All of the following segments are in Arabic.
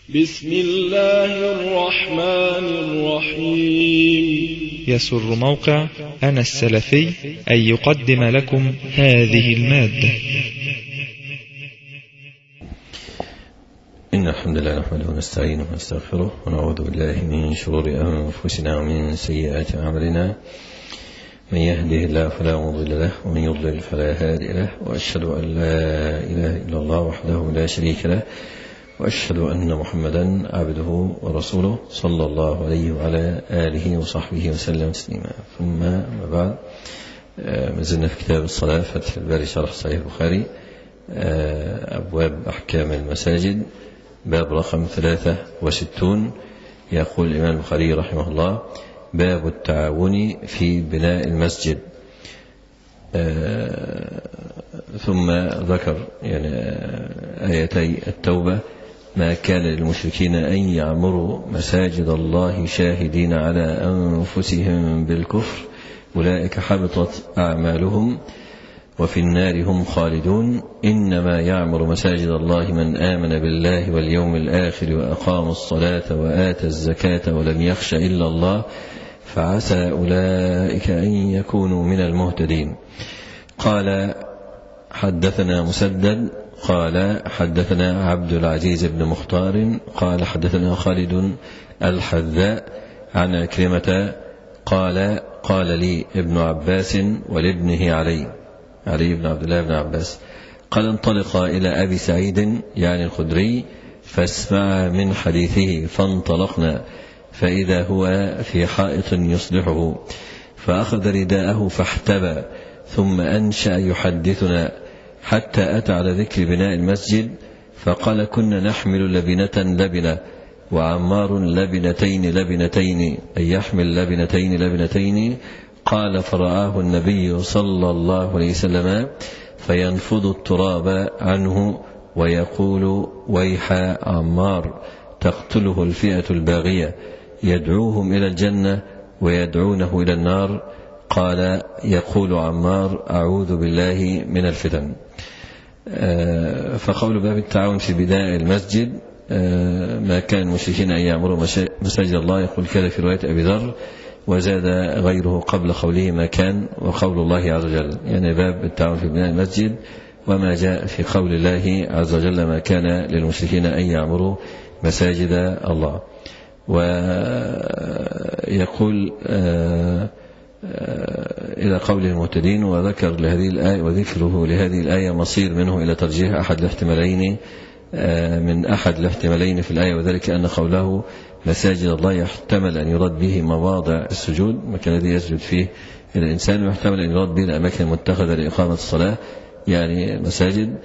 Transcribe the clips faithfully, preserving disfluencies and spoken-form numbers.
بسم الله الرحمن الرحيم. يسر موقع أنا السلفي أن يقدم لكم هذه المادة. إن الحمد لله نحمده ونستعينه ونستغفره ونعوذ بالله من شرور أنفسنا ومن سيئات أعمالنا، من يهده الله فلا مضل له ومن يضلل فلا هادي له، وأشهد أن لا إله إلا الله وحده لا شريك له، وأشهد أن محمدا عبده ورسوله صلى الله عليه وعلى آله وصحبه وسلم تسليما. ثم ما بعد، ما زلنا في كتاب الصلاة فتح الباري شرح صحيح البخاري، أبواب أحكام المساجد، باب رقم ثلاثة وستون. يقول الإمام البخاري رحمه الله: باب التعاون في بناء المسجد. ثم ذكر يعني آيتي التوبة: ما كان للمشركين أن يعمروا مساجد الله شاهدين على أنفسهم بالكفر أولئك حبطت أعمالهم وفي النار هم خالدون، إنما يعمر مساجد الله من آمن بالله واليوم الآخر وأقام الصلاة وآتى الزكاة ولم يخش إلا الله فعسى أولئك أن يكونوا من المهتدين. قال: حدثنا مسدد قال حدثنا عبد العزيز بن مختار قال حدثنا خالد الحذاء عن عكرمة قال: قال لي ابن عباس ولابنه علي علي بن عبد الله بن عباس قال: انطلق إلى أبي سعيد يعني الخدري فاسمع من حديثه، فانطلقنا فإذا هو في حائط يصلحه، فأخذ رداءه فاحتبى، ثم أنشأ يحدثنا حتى أتى على ذكر بناء المسجد، فقال: كنا نحمل لبنة لبنة وعمار لبنتين لبنتين، أي يحمل لبنتين لبنتين. قال: فرآه النبي صلى الله عليه وسلم فينفض التراب عنه ويقول: ويح عمار، تقتله الفئة الباغية، يدعوهم إلى الجنة ويدعونه إلى النار. قال: يقول عمار: أعوذ بالله من الفتن. فقول باب التعاون في بناء المسجد: ما كان المشركين أن يعمروا مساجد الله، يقول كذا في رواية أبي ذر، وزاد غيره قبل قوله ما كان وقول الله عز وجل، يعني باب التعاون في بناء المسجد وما جاء في قول الله عز وجل: ما كان للمشركين أن يعمروا مساجد الله. ويقول إلى قول المهتدين، وذكر لهذه الآية وذكره لهذه الآية مصير منه إلى ترجيح أحد الاحتمالين من أحد الاحتمالين في الآية، وذلك أن قوله مساجد الله يحتمل أن يراد به مواضع السجود، مكان الذي يسجد فيه الإنسان، ويحتمل أن يراد به الأماكن المتخذة لإقامة الصلاة يعني مساجد.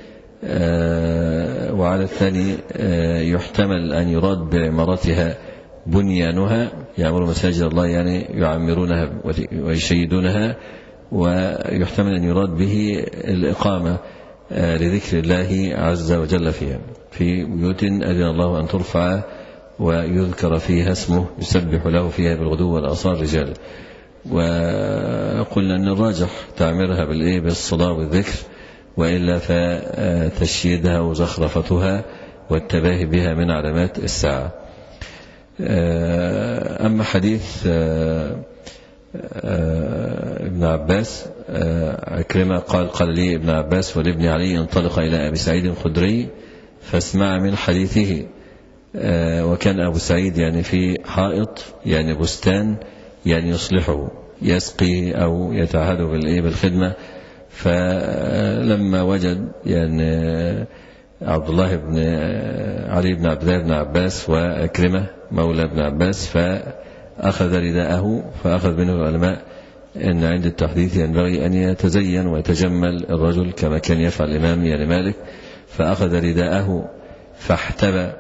وعلى الثاني يحتمل أن يراد بعمارتها بنيانها، يعمر مساجد الله يعني يعمرونها ويشيدونها، ويحتمل أن يراد به الإقامة لذكر الله عز وجل فيها، في بيوت أذن الله أن ترفع ويذكر فيها اسمه يسبح له فيها بالغدو والآصال رجال. وقلنا أن الراجح تعميرها بالإيه بالصلاة والذكر، وإلا فتشييدها وزخرفتها والتباهي بها من علامات الساعة. أما حديث ابن عباس عكرمة قال: قال لي ابن عباس ولابن علي انطلق إلى أبي سعيد الخدري فاسمع من حديثه. وكان أبو سعيد يعني في حائط يعني بستان يعني يصلحه، يسقي أو يتعهد بالخدمة. فلما وجد يعني عبد الله بن علي بن عبد الله بن عباس وأكرمة مولى ابن عباس، فأخذ رداءه، فأخذ منه العلماء أن عند التحديث ينبغي أن يتزين ويتجمل الرجل كما كان يفعل الإمام يعني مالك، فأخذ رداءه فاحتبى،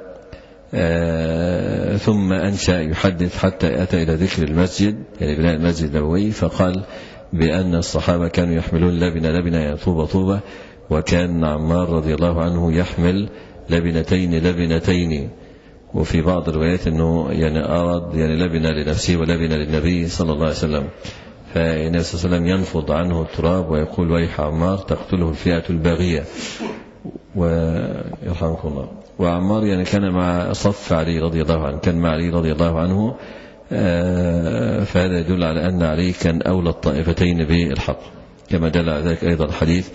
آه ثم أنشأ يحدث حتى أتى إلى ذكر المسجد يعني بناء المسجد النبوي، فقال بأن الصحابة كانوا يحملون لبنة لبنة يعني طوبة طوبة، وكان عمار رضي الله عنه يحمل لبنتين لبنتين. وفي بعض الروايات أنه يعني أراد يعني لبنة لنفسه ولبنة للنبي صلى الله عليه وسلم، فالنبي صلى الله عليه وسلم ينفض عنه التراب ويقول: ويح عمار، تقتله الفئة الباغية. ويرحمكم الله. وعمار يعني كان مع صف علي رضي الله عنه، كان مع علي رضي الله عنه، فهذا يدل على أن علي كان أولى الطائفتين بالحق، كما دل على ذلك أيضا حديث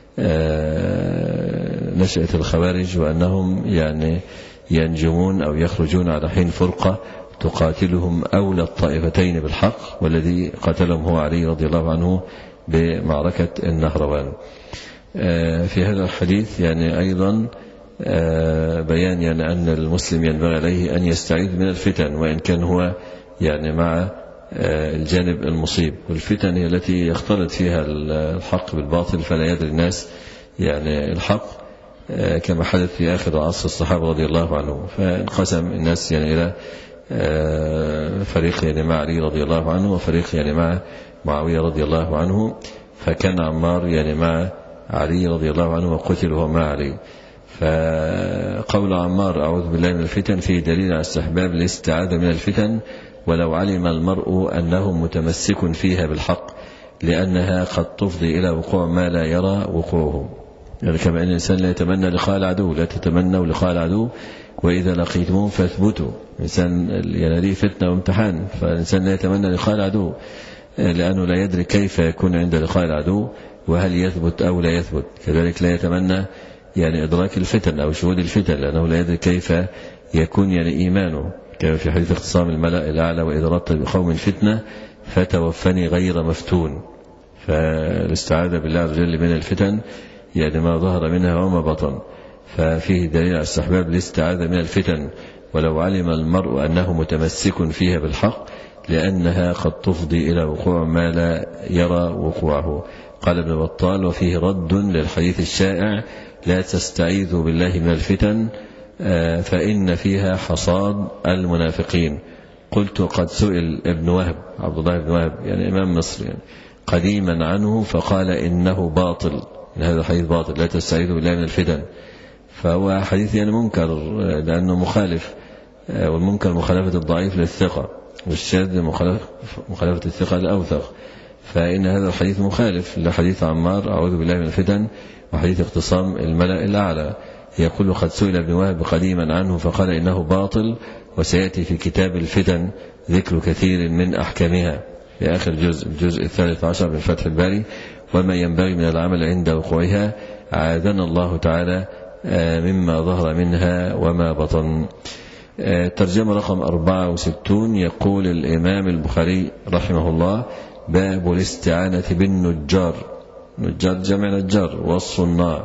نشأة الخوارج، وأنهم يعني ينجمون أو يخرجون على حين فرقة تقاتلهم أولى الطائفتين بالحق، والذي قتلهم هو علي رضي الله عنه بمعركة النهروان. في هذا الحديث يعني أيضا بيان يعني أن المسلم ينبغي عليه أن يستعيذ من الفتن، وإن كان هو يعني مع الجانب المصيب، والفتن هي التي يختلط فيها الحق بالباطل فلا يدري الناس يعني الحق، كما حدث في آخر عصر الصحابة رضي الله عنهم، فانقسم الناس يعني إلى فريق يعني مع علي رضي الله عنه، وفريق يعني مع معاوية رضي الله عنه، فكان عمار يعني مع علي رضي الله عنه وقتل هو مع علي. فقول عمار أعوذ بالله من الفتن فيه دليل على استحباب الاستعاذة من الفتن، ولو علم المرء أنه متمسك فيها بالحق، لأنها قد تفضي إلى وقوع ما لا يرى وقوعه. يعني كما أن الإنسان لا يتمنى لقاء العدو، لا تتمنوا لقاء العدو وإذا لقيتموه فاثبتوا. الإنسان يعني هذه فتنة وامتحان، فالإنسان لا يتمنى لقاء العدو لأنه لا يدري كيف يكون عند لقاء العدو، وهل يثبت أو لا يثبت. كذلك لا يتمنى يعني إدراك الفتن أو شهود الفتن، لأنه لا يدري كيف يكون يعني إيمانه، كما في حديث اختصام الملأ الأعلى وإذا أردت بقوم فتنة فتوفني غير مفتون. فالاستعاذة بالله عز وجل من الفتن يعني ما ظهر منها وما بطن، ففيه دليل على استحباب الاستعاذة من الفتن ولو علم المرء أنه متمسك فيها بالحق، لأنها قد تفضي إلى وقوع ما لا يرى وقوعه. قال ابن بطال وفيه رد للحديث الشائع لا تستعيذوا بالله من الفتن فإن فيها حصاد المنافقين. قلت قد سئل ابن وهب عبد الله بن وهب يعني إمام مصر يعني قديما عنه فقال إنه باطل، إن هذا الحديث باطل لا تستعيذوا بالله من الفتن، فهو حديث يعني منكر لأنه مخالف، والمنكر مخالفة الضعيف للثقة، والشاذ مخالفة الثقة الأوثق، فإن هذا الحديث مخالف لحديث عمار أعوذ بالله من الفتن وحديث اختصام الملأ الأعلى. يقول قد سئل ابن وهب قديما عنه فقال إنه باطل، وسيأتي في كتاب الفتن ذكر كثير من أحكامها في آخر جزء الجزء الثالث عشر من فتح الباري، وما ينبغي من العمل عند وقوعها، عاذنا الله تعالى مما ظهر منها وما بطن. ترجمة رقم أربعة وستون يقول الإمام البخاري رحمه الله باب الاستعانة بالنجار، نجار جمع نجار، والصناع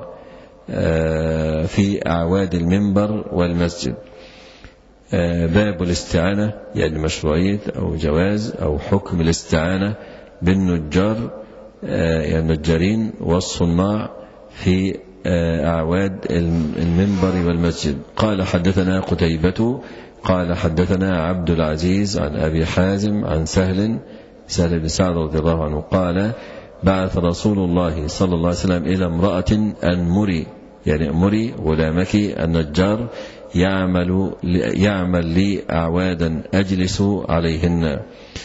في أعواد المنبر والمسجد. باب الاستعانة يعني مشروعية أو جواز أو حكم الاستعانة بالنجار يعني النجارين والصناع في أعواد المنبر والمسجد. قال حدثنا قتيبة قال حدثنا عبد العزيز عن أبي حازم عن سهل سهل بن سعد رضي الله عنه قال بعث رسول الله صلى الله عليه وسلم إلى امرأة أن مري يعني مري غلامك النجار يعمل يعمل لي أعوادا أجلس عليهن.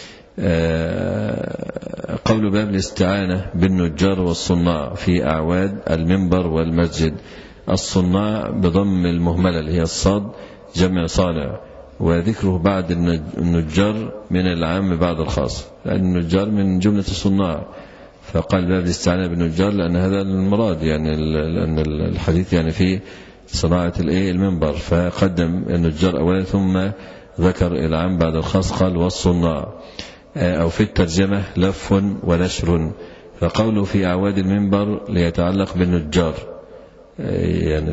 قول باب الاستعانة بالنجار والصناع في أعواد المنبر والمسجد. الصناع بضم المهملة اللي هي الصاد جمع صانع، وذكره بعد النجار من العام بعد الخاص، لأن النجار من جملة الصناع، فقال باب الاستعانة بالنجار لأن هذا المراد يعني لأن الحديث يعني في صناعة المنبر، فقدم النجار أولا ثم ذكر العام بعد الخاص قال والصناع. أو في الترجمة لف ونشر، فقوله في أعواد المنبر ليتعلق بالنجار يعني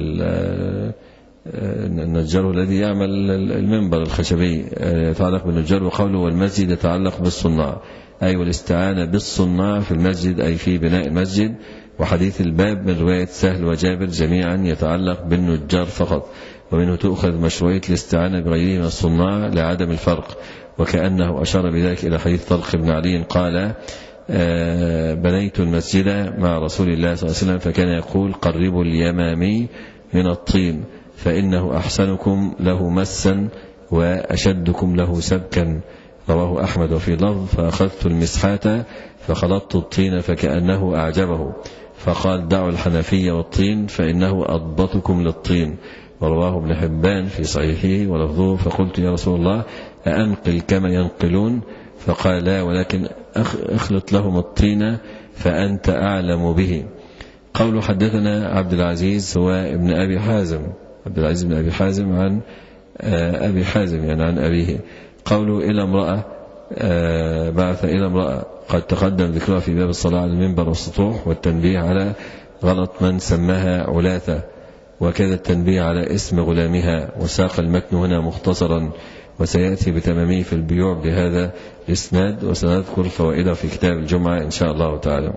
النجار الذي يعمل المنبر الخشبي يتعلق بالنجار، وقوله والمسجد يتعلق بالصناع أي والاستعانة بالصناع في المسجد أي في بناء المسجد. وحديث الباب من رواية سهل وجابر جميعا يتعلق بالنجار فقط، ومنه تؤخذ مشروعية الاستعانة بغيره من الصناع لعدم الفرق، وكأنه أشار بذلك إلى حديث طلق بن علي قال بنيت المسجد مع رسول الله صلى الله عليه وسلم فكان يقول قربوا اليمامي من الطين فإنه أحسنكم له مسا وأشدكم له سبكا، رواه أحمد. وفي لفظ فأخذت المسحات فخلطت الطين فكأنه أعجبه فقال دعوا الحنفية والطين فإنه أضبطكم للطين، ورواه ابن حبان في صحيحه ولفظه فقلت يا رسول الله أأنقل كما ينقلون؟ فقال لا ولكن اخلط لهم الطين فأنت أعلم به. قول حدثنا عبد العزيز هو ابن أبي حازم، عبد العزيز بن أبي حازم عن أبي حازم يعني عن أبيه. قوله إلى امرأة بعث إلى امرأة قد تقدم ذكرها في باب الصلاة على المنبر والسطوح والتنبيه على غلط من سماها علاثة، وكذا التنبيه على اسم غلامها. وساق المتن هنا مختصرا وسيأتي بتمامه في البيوع بهذا الإسناد، وسنذكر فوائده في كتاب الجمعة إن شاء الله تعالى.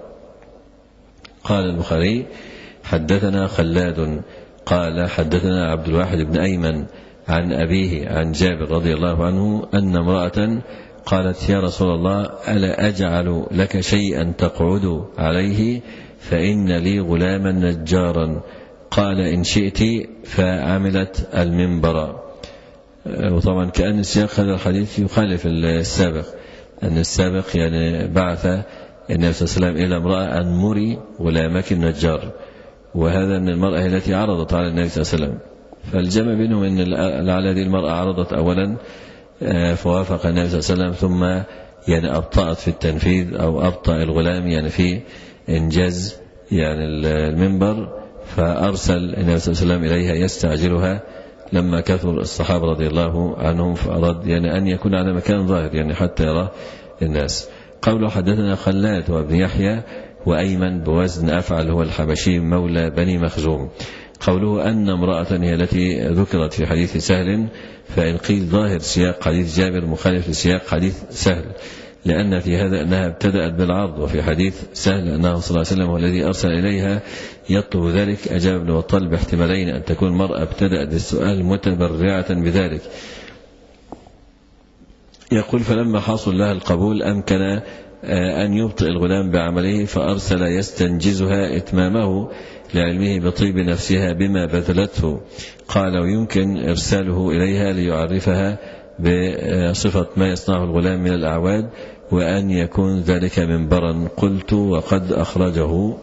قال البخاري حدثنا خلاد قال حدثنا عبد الواحد بن أيمن عن أبيه عن جابر رضي الله عنه أن امرأة قالت يا رسول الله ألا أجعل لك شيئا تقعد عليه فإن لي غلاما نجارا؟ قال إن شئت، فعملت المنبر. وطبعا كأن السياق هذا الحديث يخالف السابق، أن السابق يعني بعث النبي صلى الله عليه وسلم إلى امرأة أن مري غلامك النجار، وهذا من المرأة التي عرضت على النبي صلى الله عليه وسلم. فالجمع بينهم أن لعل هذه المرأة عرضت أولا فوافق النبي صلى الله عليه وسلم، ثم يعني أبطأت في التنفيذ أو أبطأ الغلام يعني في إنجاز يعني المنبر، فأرسل النبي صلى الله عليه وسلم إليها يستعجلها لما كثر الصحابة رضي الله عنهم، فأراد يعني أن يكون على مكان ظاهر يعني حتى يرى الناس. قوله حدثنا خلاد وابن يحيى وأيمن بوزن أفعل هو الحبشي مولى بني مخزوم. قوله أن امرأة هي التي ذكرت في حديث سهل، فإن قيل ظاهر سياق حديث جابر مخالف لسياق حديث سهل، لأن في هذا أنها ابتدأت بالعرض، وفي حديث سهل أنه صلى الله عليه وسلم هو الذي أرسل إليها يطلب ذلك. أجاب ابن بطال باحتمالين، أن تكون المرأة ابتدأت بالسؤال متبرعة بذلك. يقول فلما حصل لها القبول أمكن أن يبطئ الغلام بعمله، فأرسل يستنجزها إتمامه لعلمه بطيب نفسها بما بذلته. قال ويمكن إرساله إليها ليعرفها بصفة ما يصنعه الغلام من الأعواد، وأن يكون ذلك منبرا. قلت وقد أخرجه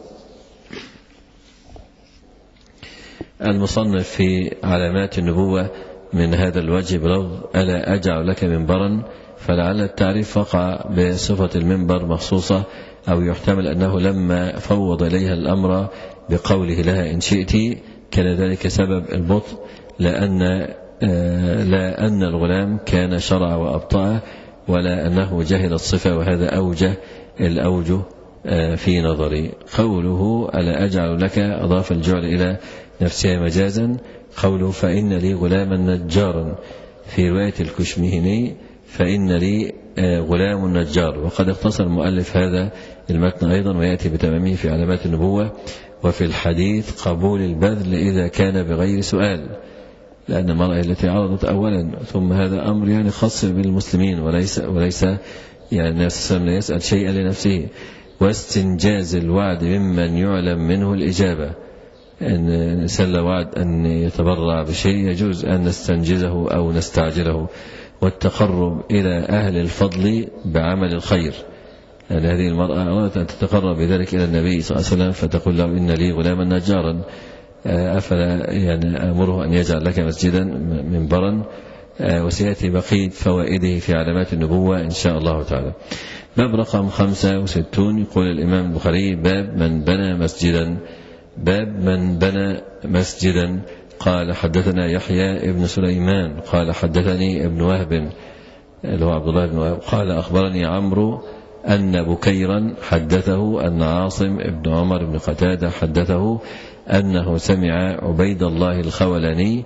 المصنف في علامات النبوة من هذا الوجه بلفظ ألا أجعل لك منبرا، فلعل التعريف وقع بصفة المنبر مخصوصة، أو يحتمل أنه لما فوض إليها الأمر بقوله لها إن شئت كان ذلك سبب البطء، لأن لا أن الغلام كان شرع وأبطأ، ولا أنه جهل الصفة، وهذا أوجه الأوجه في نظري. قوله ألا أجعل لك أضاف الجعل إلى نفسها مجازا. قوله فإن لي غلاما نجارا في رواية الكشمهني فإن لي غلام نجار، وقد اختصر المؤلف هذا المتن أيضا ويأتي بتمامه في علامات النبوة. وفي الحديث قبول البذل إذا كان بغير سؤال، لأن المرأة التي عرضت أولا، ثم هذا أمر يعني خاص بالمسلمين، وليس وليس يعني النبي صلى الله عليه وسلم لا يسأل شيئا لنفسه. واستنجاز الوعد ممن يعلم منه الإجابة، أن سل وعد أن يتبرع بشيء يجوز أن نستنجزه أو نستعجله. والتقرب إلى أهل الفضل بعمل الخير، يعني هذه المرأة أرادت أن تتقرب بذلك إلى النبي صلى الله عليه وسلم، فتقول له إن لي غلاما نجارا أفلا يعني أمره أن يجعل لك مسجدا منبرا. وسيأتي بقية فوائده في علامات النبوة إن شاء الله تعالى. باب رقم خمسة وستون يقول الإمام البخاري باب من بنى مسجدا. باب من بنى مسجدا. قال حدثنا يحيى ابن سليمان قال حدثني ابن وهب اللي هو عبد الله بن وهب قال أخبرني عمرو أن بكيرا حدثه أن عاصم ابن عمر بن قتادة حدثه أنه سمع عبيد الله الخولاني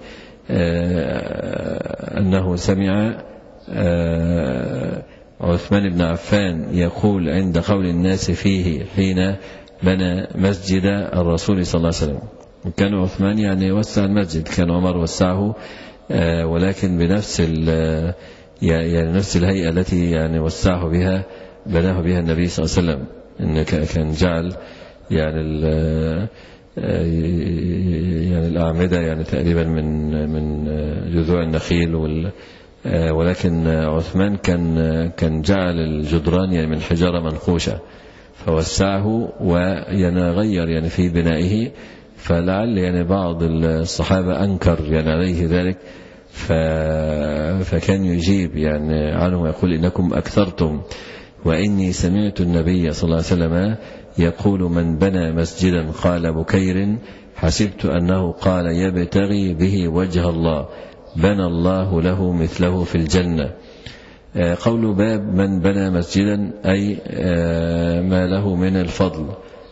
أنه سمع عثمان بن عفان يقول عند قول الناس فيه حين بنى مسجد الرسول صلى الله عليه وسلم. كان عثمان يعني وسع المسجد، كان عمر وسعه ولكن بنفس يعني نفس الهيئة التي يعني وسعه بها بناه بها النبي صلى الله عليه وسلم، إن كان جعل يعني يعني الأعمدة يعني تقريبا من من جذوع النخيل وال ولكن عثمان كان كان جعل الجدران يعني من حجارة منقوشة فوسعه ويغير يعني في بنائه، فلعل يعني بعض الصحابة أنكر يعني عليه ذلك، فكان يجيب يعني عنه ويقول إنكم أكثرتم، وإني سمعت النبي صلى الله عليه وسلم يقول من بنى مسجدا قال بكير حسبت أنه قال يبتغي به وجه الله بنى الله له مثله في الجنة. قول باب من بنى مسجدا أي ما له من الفضل.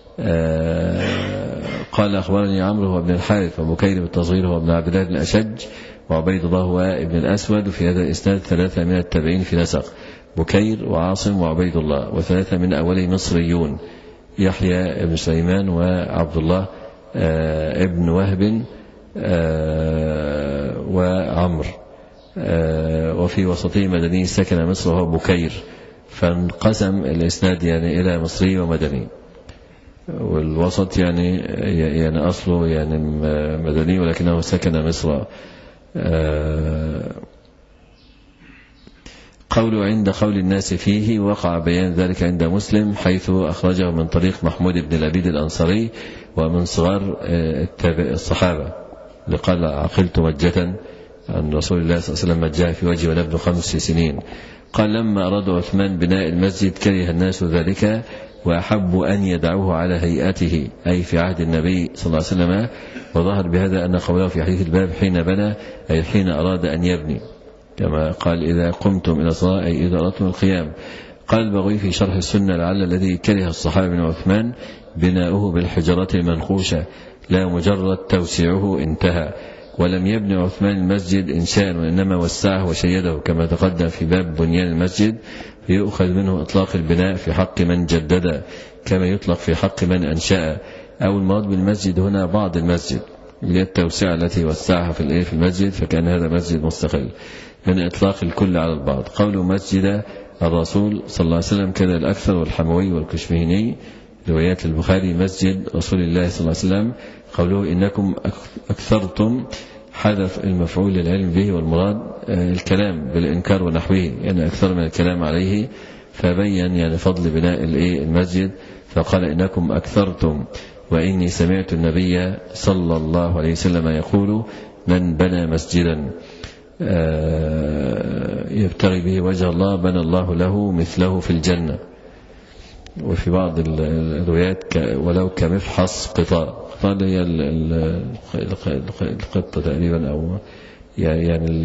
قال أخبرني عمرو هو ابن الحارث، وبكير بالتصغير هو ابن عبد الله بن الأشج، وعبيد الله هو ابن الأسود. وفي هذا الإسناد ثلاثة من التابعين في نسق، بكير وعاصم وعبيد الله، وثلاثة من أولي مصريون، يحيى بن سليمان وعبد الله ابن وهب وعمر. وفي وسطه مدني سكن مصر وهو بكير، فانقسم الإسناد يعني إلى مصري ومدني، والوسط يعني يعني أصله يعني مدني ولكنه سكن مصر. قول عند قول الناس فيه وقع بيان ذلك عند مسلم حيث أخرجه من طريق محمود بن العبيد الأنصاري ومن صغار الصحابة، لقال عقلت مجة عن رسول الله صلى الله عليه وسلم مجاه في وجهه ونبن خمس سنين. قال لما أراد عثمان بناء المسجد كره الناس ذلك وأحبوا أن يدعوه على هيئته أي في عهد النبي صلى الله عليه وسلم، وظهر بهذا أن قوله في حديث الباب حين بنى أي حين أراد أن يبني، كما قال إذا قمتم إلى الصلاة أي إذا أردتم القيام. قال البغوي في شرح السنة لعل الذي كره الصحابة من عثمان بناؤه بالحجرة المنقوشة لا مجرد توسيعه انتهى، ولم يبني عثمان المسجد إنشاء وإنما وسعه وشيده كما تقدم في باب بنيان المسجد، فيؤخذ منه إطلاق البناء في حق من جدد كما يطلق في حق من أنشأ، أو المراد بالمسجد هنا بعض المسجد للتوسعة التي وسعها في في المسجد، فكان هذا مسجد مستقل من إطلاق الكل على البعض. قول مسجد الرسول صلى الله عليه وسلم كذا الأكثر والحموي والكشمهيني روايات البخاري مسجد رسول الله صلى الله عليه وسلم. قوله إنكم أكثرتم حذف المفعول للعلم به، والمراد الكلام بالإنكار ونحوه يعني أكثر من الكلام عليه، فبين يعني فضل بناء المسجد فقال إنكم أكثرتم وإني سمعت النبي صلى الله عليه وسلم يقول من بنى مسجدا يبتغي به وجه الله بنى الله له مثله في الجنة. وفي بعض الروايات ولو كمفحص قطاع، قطاع هي القطة تقريبا، أو يعني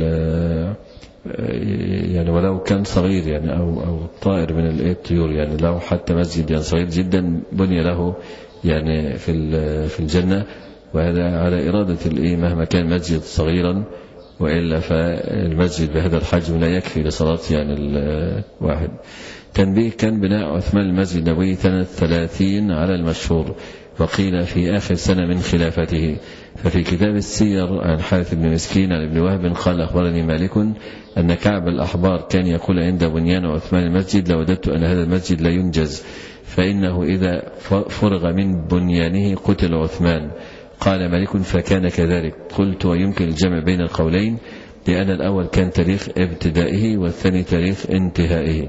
يعني ولو كان صغير يعني أو أو طائر من الطيور، يعني لو حتى مسجد يعني صغير جدا بني له يعني في في الجنة، وهذا على إرادة الإيه مهما كان مسجد صغيرا، وإلا فالمسجد بهذا الحجم لا يكفي لصلاة يعني الواحد. تنبيه كان بناء عثمان المسجد النبوي سنة ثلاثين على المشهور، وقيل في آخر سنة من خلافته. ففي كتاب السير عن حارث بن مسكين عن ابن وهب قال أخبرني مالك أن كعب الأحبار كان يقول عند بنيان عثمان المسجد لوددت أن هذا المسجد لا ينجز، فإنه إذا فرغ من بنيانه قتل عثمان. قال مالك فكان كذلك. قلت ويمكن الجمع بين القولين لأن الأول كان تاريخ ابتدائه والثاني تاريخ انتهائه.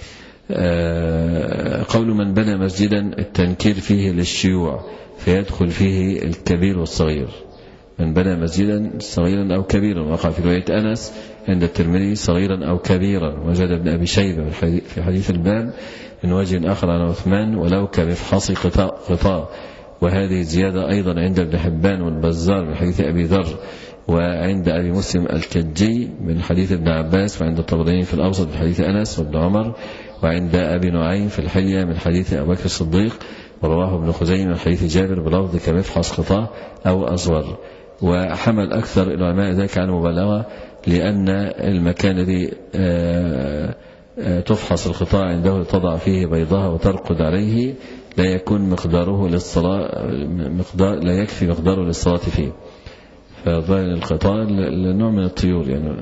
قول من بنى مسجدا التنكير فيه للشيوع فيدخل فيه الكبير والصغير، من بنى مسجدا صغيرا أو كبيرا، وقع في رواية أنس عند الترمذي صغيرا أو كبيرا، وجد ابن أبي شيبة في حديث الباب من وجه آخر عن عثمان ولو كمفحص قطاع، وهذه زيادة أيضا عند ابن حبان والبزار من حديث أبي ذر، وعند أبي مسلم الكجي من حديث ابن عباس، وعند الطبراني في الأوسط من حديث أنس وابن عمر، وعند أبي نعيم في الحلية من حديث أبي بكر الصديق، ورواه ابن خزيمة من حديث جابر بلفظ كمفحص قطاع أو أصغر. وحمل أكثر العلماء ذلك على المبالغة، لأن المكان الذي تفحص القطاع عنده تضع فيه بيضها وترقد عليه لا يكون مقداره للصلاة مقدار لا يكفي مقداره للصلاة فيه، فظاهر القطاع لنوع من الطيور يعني.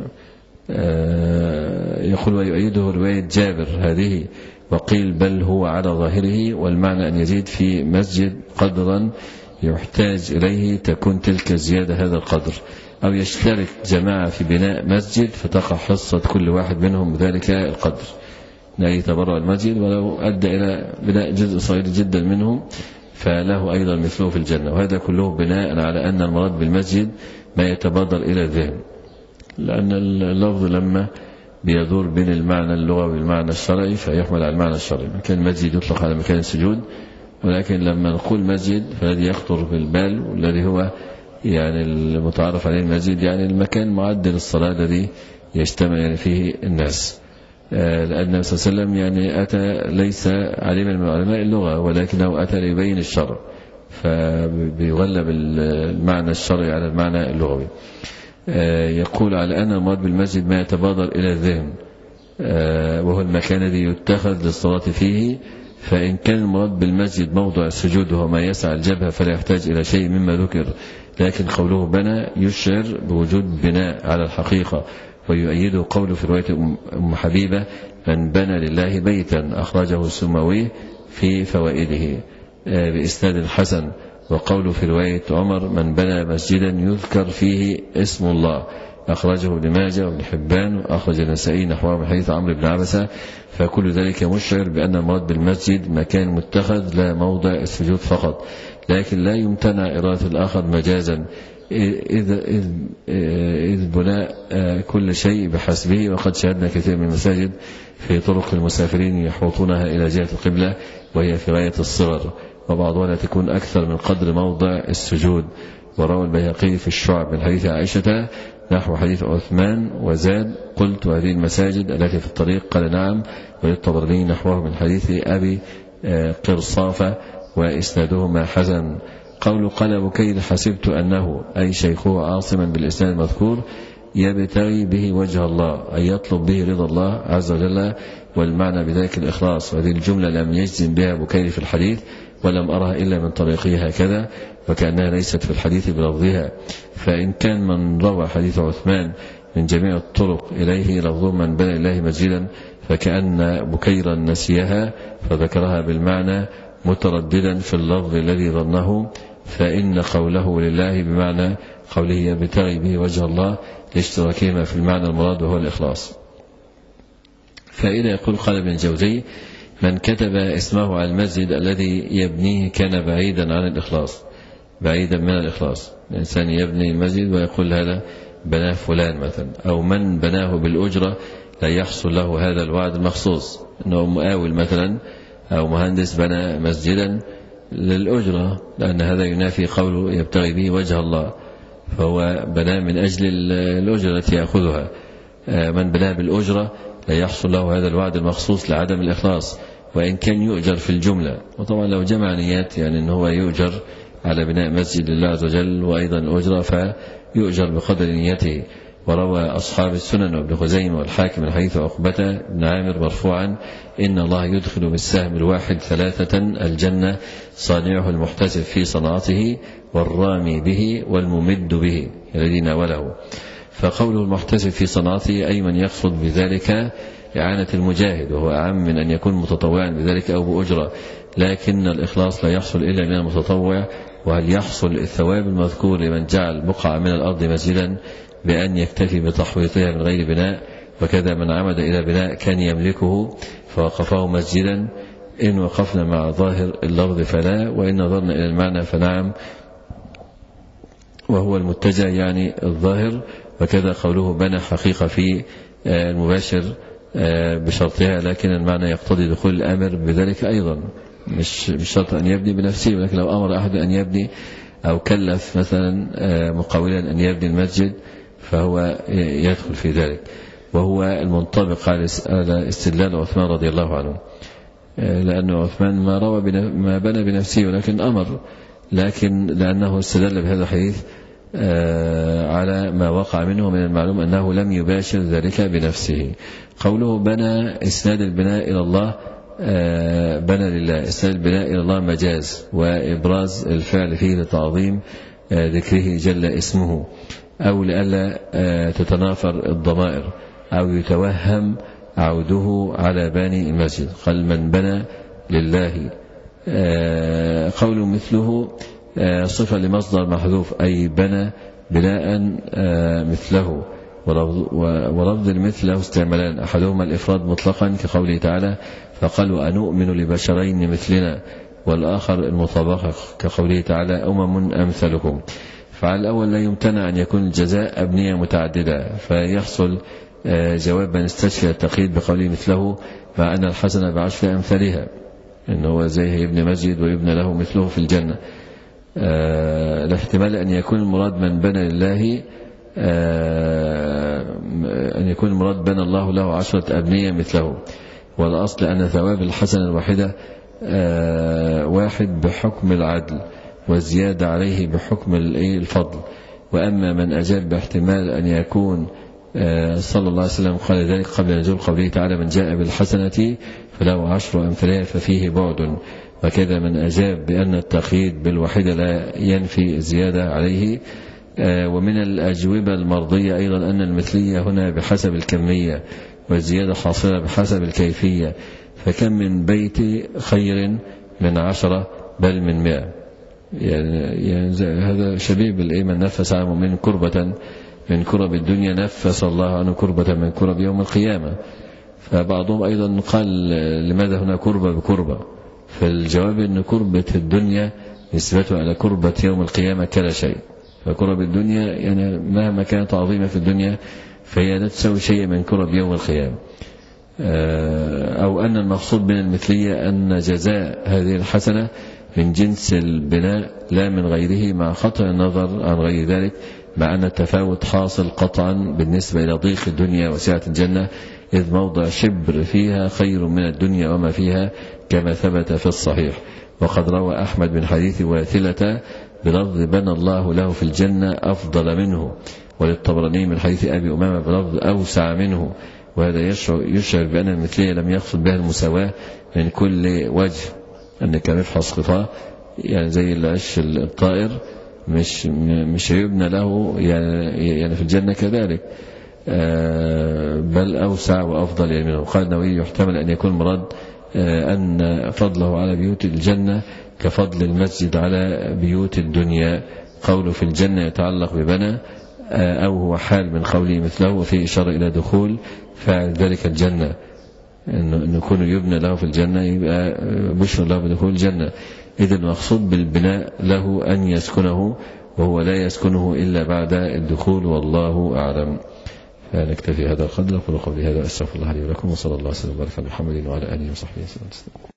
يقول ويؤيده رواية جابر هذه، وقيل بل هو على ظاهره، والمعنى أن يزيد في مسجد قدرا يحتاج إليه تكون تلك الزيادة هذا القدر، أو يشترك جماعة في بناء مسجد فتقع حصة كل واحد منهم بذلك القدر، لا يتبرع المسجد ولو أدى إلى بناء جزء صغير جدا منه فله أيضا مثله في الجنة. وهذا كله بناء على أن المراد بالمسجد ما يتبادر إلى الذهن، لأن اللفظ لما بيدور بين المعنى اللغوي والمعنى الشرعي فيحمل على المعنى الشرعي. مكان المسجد يطلق على مكان السجود، ولكن لما نقول مسجد فالذي يخطر في البال والذي هو يعني المتعارف عليه المسجد يعني المكان معد للصلاة الذي يجتمع يعني فيه الناس. لأن النبي صلى الله عليه وسلم يعني أتى ليس عليما من علماء اللغة ولكنه أتى ليبين الشرع، فبيغلب المعنى الشرعي على المعنى اللغوي. يقول على أن المراد بالمسجد ما يتبادر إلى الذهن وهو المكان الذي يتخذ للصلاة فيه. فإن كان المراد بالمسجد موضع السجود وهو ما يسعى الجبهة فلا يحتاج إلى شيء مما ذكر، لكن قوله بنى يشعر بوجود بناء على الحقيقة. ويؤيده قوله في رواية أم حبيبة من بنى لله بيتا، أخرجه السماوي في فوائده بإسناد حسن. وقوله في رواية عمر من بنى مسجدا يذكر فيه اسم الله، أخرجه ابن ماجه وابن حبان، وأخرج النسائي نحوه من حديث عمرو بن عبسة. فكل ذلك مشعر بأن المراد بالمسجد مكان متخذ لا موضع السجود فقط، لكن لا يمتنع إرادة الآخر مجازا، إذ, إذ, إذ بناء كل شيء بحسبه. وقد شاهدنا كثير من المساجد في طرق المسافرين يحوطونها إلى جهة القبلة وهي في غاية الصغر، وبعضها لا تكون أكثر من قدر موضع السجود. وروى البيهقي في الشعب من حديث عائشة نحو حديث عثمان وزاد قلت هذه المساجد التي في الطريق؟ قال نعم. وللطبراني نحوه من حديث أبي قرصافة وإسنادهما حسن. قول قال بكير حسبت أنه أي شيخه عاصما بالإسناد المذكور يبتغي به وجه الله، أي يطلب به رضا الله عز وجل، والمعنى بذلك الإخلاص. وهذه الجملة لم يجزم بها بكير في الحديث ولم أرها إلا من طريقها هكذا، وكأنها ليست في الحديث بلفظها. فإن كان من روى حديث عثمان من جميع الطرق إليه لفظ من بنى الله مسجدا فكأن بكيرا نسيها فذكرها بالمعنى مترددا في اللفظ الذي ظنه، فإن قوله لله بمعنى قوله يبتغي به وجه الله لاشتراكهما في المعنى المراد وهو الإخلاص. فإذا يقول قال ابن الجوزي من كتب اسمه على المسجد الذي يبنيه كان بعيدا عن الإخلاص، بعيدا من الإخلاص. الإنسان يبني المسجد ويقول هذا بناه فلان مثلا، أو من بناه بالأجرة لا يحصل له هذا الوعد المخصوص، أنه مقاول مثلا أو مهندس بنى مسجدا للأجرة، لأن هذا ينافي قوله يبتغي به وجه الله، فهو بناه من أجل الأجرة التي يأخذها. من بناه بالأجرة لا يحصل له هذا الوعد المخصوص لعدم الإخلاص، وإن كان يؤجر في الجملة. وطبعا لو جمع نيات يعني أنه هو يؤجر على بناء مسجد لله عز وجل وأيضا الأجرة فيؤجر بقدر نيته. وروى أصحاب السنن وابن خزيمة والحاكم من حديث عقبة بن عامر مرفوعا إن الله يدخل بالسهم الواحد ثلاثة الجنة صانعه المحتسب في صنعته والرامي به والممد به الذي ناوله. فقوله المحتسب في صنعته أي من يقصد بذلك إعانة المجاهد، وهو أعم من أن يكون متطوعا بذلك أو بأجرة، لكن الإخلاص لا يحصل إلا من المتطوع. وهل يحصل الثواب المذكور لمن جعل بقعة من الأرض مسجدا بأن يكتفي بتحويطها من غير بناء؟ وكذا من عمد إلى بناء كان يملكه فوقفه مسجدا، إن وقفنا مع ظاهر اللفظ فلا، وإن نظرنا إلى المعنى فنعم، وهو المتجه يعني الظاهر. وكذا قوله بنى حقيقة في المباشر بشرطها، لكن المعنى يقتضي دخول الأمر بذلك أيضا، مش بشرط أن يبني بنفسه، ولكن لو أمر أحد أن يبني أو كلف مثلا مقاولا أن يبني المسجد فهو يدخل في ذلك. وهو المنطبق على استدلال عثمان رضي الله عنه، لأن عثمان ما روى ما بنى بنفسه ولكن أمر، لكن لأنه استدل بهذا الحديث على ما وقع منه من المعلوم أنه لم يباشر ذلك بنفسه. قوله بنى إسناد البناء إلى الله، بنى لله، إسناد البناء إلى الله مجاز، وإبراز الفعل فيه لتعظيم ذكره جل اسمه، أو لئلا تتنافر الضمائر أو يتوهم عوده على باني المسجد. قال من بنى لله. قول مثله صفة لمصدر محذوف أي بنى بناء مثله، ولفظ المثل له استعمالان، أحدهما الإفراد مطلقا كقوله تعالى فقالوا أنؤمن لبشرين مثلنا، والآخر المطابقة كقوله تعالى أمم أمثلكم. فعلى الأول لا يمتنع أن يكون الجزاء أبنية متعددة، فيحصل جواب من استشفى التقييد بقوله مثله، مع أن الحسنة بعشر أمثالها، إنه زي يبني مسجد ويبنى له مثله في الجنة. الاحتمال أن يكون المراد من بنى لله أن يكون المراد بنى الله له عشرة أبنية مثله، والأصل أن ثواب الحسنة الواحدة واحد بحكم العدل، والزيادة عليه بحكم الفضل. وأما من أجاب باحتمال أن يكون صلى الله عليه وسلم قال ذلك قبل نزول قوله تعالى من جاء بالحسنة فله عشر أمثالها ففيه بعد، وكذا من أجاب بأن التقييد بالواحدة لا ينفي الزيادة عليه. ومن الأجوبة المرضية أيضا أن المثلية هنا بحسب الكمية، والزيادة حاصلة بحسب الكيفية، فكم من بيت خير من عشرة بل من مئة. يعني, يعني هذا شبيه بالإيمان نفس عن من كربة من كرب الدنيا نفس الله عنه كربة من كرب يوم القيامة. فبعضهم أيضا قال لماذا هنا كربة بكربة؟ فالجواب أن كربة الدنيا نسبته على كربة يوم القيامة كلا شيء. فكرب الدنيا يعني مهما كانت عظيمة في الدنيا فهي لا تسوي شيء من كرب يوم القيامة. أو أن المقصود من المثلية أن جزاء هذه الحسنة من جنس البناء لا من غيره، مع قطع النظر عن غير ذلك، مع أن التفاوت حاصل قطعا بالنسبة إلى ضيق الدنيا وسعة الجنة، إذ موضع شبر فيها خير من الدنيا وما فيها كما ثبت في الصحيح. وقد روى أحمد من حديث واثلة بلفظ بنى الله له في الجنة أفضل منه، وللطبراني من حديث أبي أمامة بلفظ أوسع منه. وهذا يشعر بأن المثلية لم يقصد بها المساواة من كل وجه، أنك نفحص قطاع يعني زي العش الطائر مش مش يبنى له يعني في الجنة كذلك، بل أوسع وأفضل يعني منه. قال النووي يحتمل أن يكون مراد أن فضله على بيوت الجنة كفضل المسجد على بيوت الدنيا. قوله في الجنة يتعلق ببنى، أو هو حال من قوله مثله، وفيه إشارة إلى دخول فاعل ذلك الجنة، أنه يكون يبنى له في الجنة يبقى بشر له بدخول الجنة. إذا المقصود بالبناء له أن يسكنه، وهو لا يسكنه إلا بعد الدخول، والله أعلم. فنكتفي هذا القدر. أقول قولي هذا أستغفر الله لي ولكم، وصلى الله وسلم وبارك على محمد وعلى آله وصحبه وسلم.